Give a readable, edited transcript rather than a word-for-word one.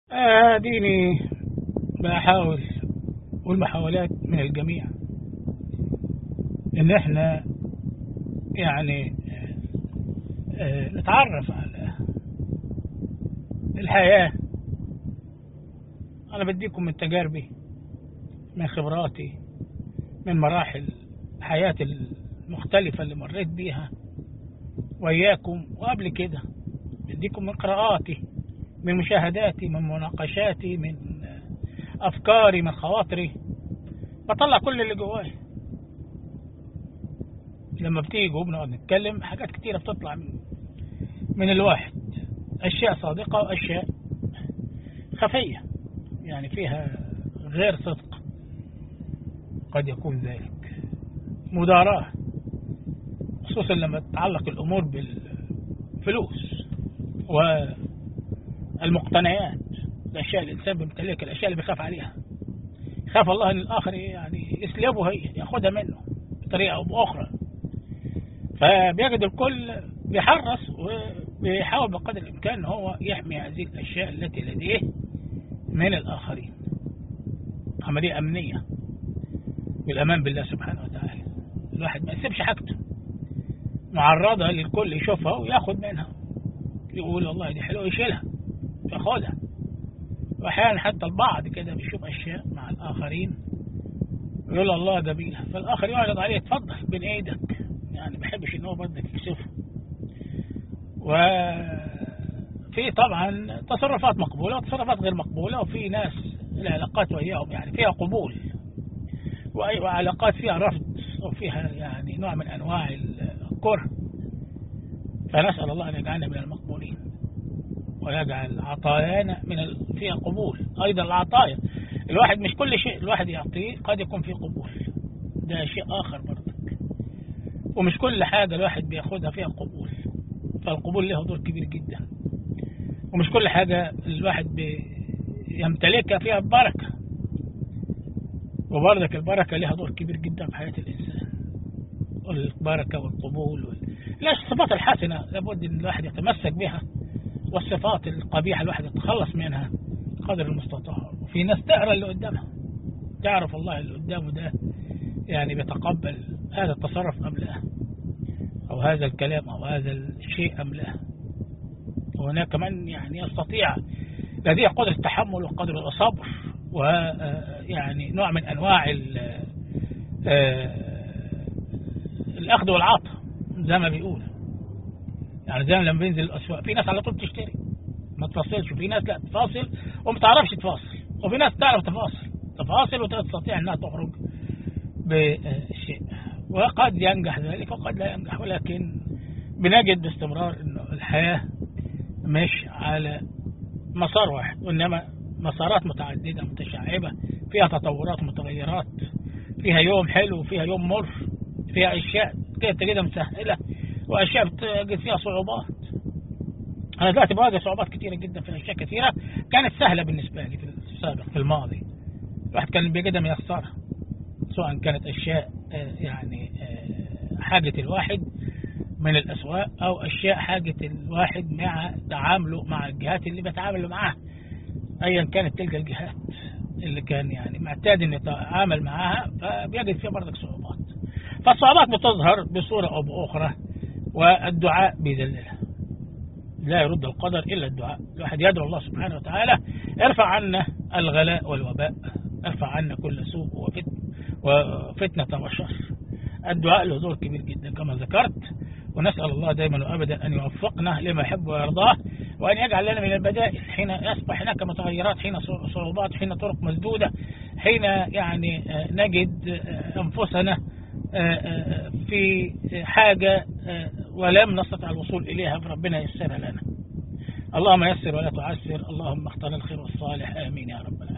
ديني بحاول، والمحاولات من الجميع ان احنا يعني نتعرف على الحياة. انا بديكم من تجاربي، من خبراتي، من مراحل الحياة المختلفة اللي مريت بيها وإياكم، وقبل كده بديكم من قراءاتي، من مشاهداتي، من مناقشاتي، من أفكاري، من خواطري. بطلع كل اللي جواي. لما بتيجوا بنقعد نتكلم، حاجات كتيرة بتطلع من الواحد، أشياء صادقة وأشياء خفية يعني فيها غير صدق، قد يكون ذلك مداراة، خصوصا لما تتعلق الأمور بالفلوس والمقتنيات، الأشياء اللي الإنسان بيمتلكها، الأشياء اللي بيخاف عليها، يخاف الله أن الآخر يعني يسلبه، هي ياخدها منه بطريقة أو بأخرى. فبيجد الكل بيحرص وبيحاول بقدر الإمكان هو يحمي هذه الأشياء التي لديه من الآخرين. عملية أمنية بالأمان بالله سبحانه وتعالى. الواحد ما يسيبش حاجته معرضة للكل يشوفها وياخد منها، يقول والله دي حلوة، يشيلها ياخدها. وأحيانا حتى البعض كده بيشوف أشياء مع الآخرين يقول الله جميلة، فالآخر يعرض عليه اتفضل بين إيدك، يعني ما بحبش إن هو بدك يكسفه. وفي طبعا تصرفات مقبولة وتصرفات غير مقبولة، وفي ناس العلاقات وياهم يعني فيها قبول، وعلاقات فيها رفض، وفيها يعني نوع من أنواع الكره. فنسأل الله أن يجعلنا من المقبولين، ويجعل عطايانا فيها قبول. أيضا العطايا، الواحد مش كل شيء الواحد يعطيه قد يكون فيه قبول، ده شيء آخر برضك. ومش كل حاجة الواحد بياخدها فيها قبول، فالقبول له دور كبير جدا. ومش كل حاجة الواحد بيمتلكها فيها بركة، وبرضك البركة لها دور كبير جدا في حياة الإنسان. البركة والقبول لا، الصفات الحسنة لابد أن الواحد يتمسك بها، والصفات القبيحة الواحد يتخلص منها قدر المستطاع. وفي ناس تقرأ اللي قدامها، تعرف الله اللي قدامه ده يعني بيتقبل هذا التصرف أم لا، أو هذا الكلام أو هذا الشيء أم لا. وهناك من يعني يستطيع، لديه قدرة التحمل وقدر الصبر، ويعني نوع من أنواع الأخذ والعطاء زي ما بيقول. يعني زي لما بينزل الأسواق، في ناس على طول تشتري ما تفاصلش، وفي ناس لا تفاصل وما تعرفش تفاصل، وفي ناس تعرف تفاصل وتستطيع أنها تخرج بشيء، وقد ينجح ذلك وقد لا ينجح. ولكن بنجد باستمرار أنه الحياة مش على مسار واحد، وإنما مسارات متعددة متشعبة، فيها تطورات ومتغيرات، فيها يوم حلو وفيها يوم مر، فيها أشياء كده تجدها مسهلة وأشياء بتجد فيها صعوبات. أنا دلوقتي بواجه صعوبات كثيرة جدا في أشياء كثيرة كانت سهلة بالنسبة لي في السابق، في الماضي الواحد كان بيجدها ميسرة، سواء كانت أشياء يعني حاجة الواحد من الأسواق، أو أشياء حاجة الواحد مع تعامله مع الجهات اللي بيتعامل معها، أيا كانت تلك الجهات اللي كان يعني معتاد أن يتعامل معها، فبيجد فيها برضك صعوبات. فالصعوبات بتظهر بصورة أو بأخرى، والدعاء بيدللها. لا يرد القدر إلا الدعاء. الواحد يدعو الله سبحانه وتعالى ارفع عنا الغلاء والوباء، ارفع عنا كل سوء وفتنة وشر. الدعاء له دور كبير جدا كما ذكرت، ونسأل الله دائما وأبدا أن يوفقنا لما يحب ويرضاه، وأن يجعل لنا من البدائل حين يصبح هناك متغيرات، حين صعوبات، حين طرق مسدودة، حين يعني نجد أنفسنا في حاجة ولم نستطع الوصول إليها، فربنا يسرها لنا. اللهم يسر ولا تعسر، اللهم اختار الخير والصالح، آمين يا رب العالمين.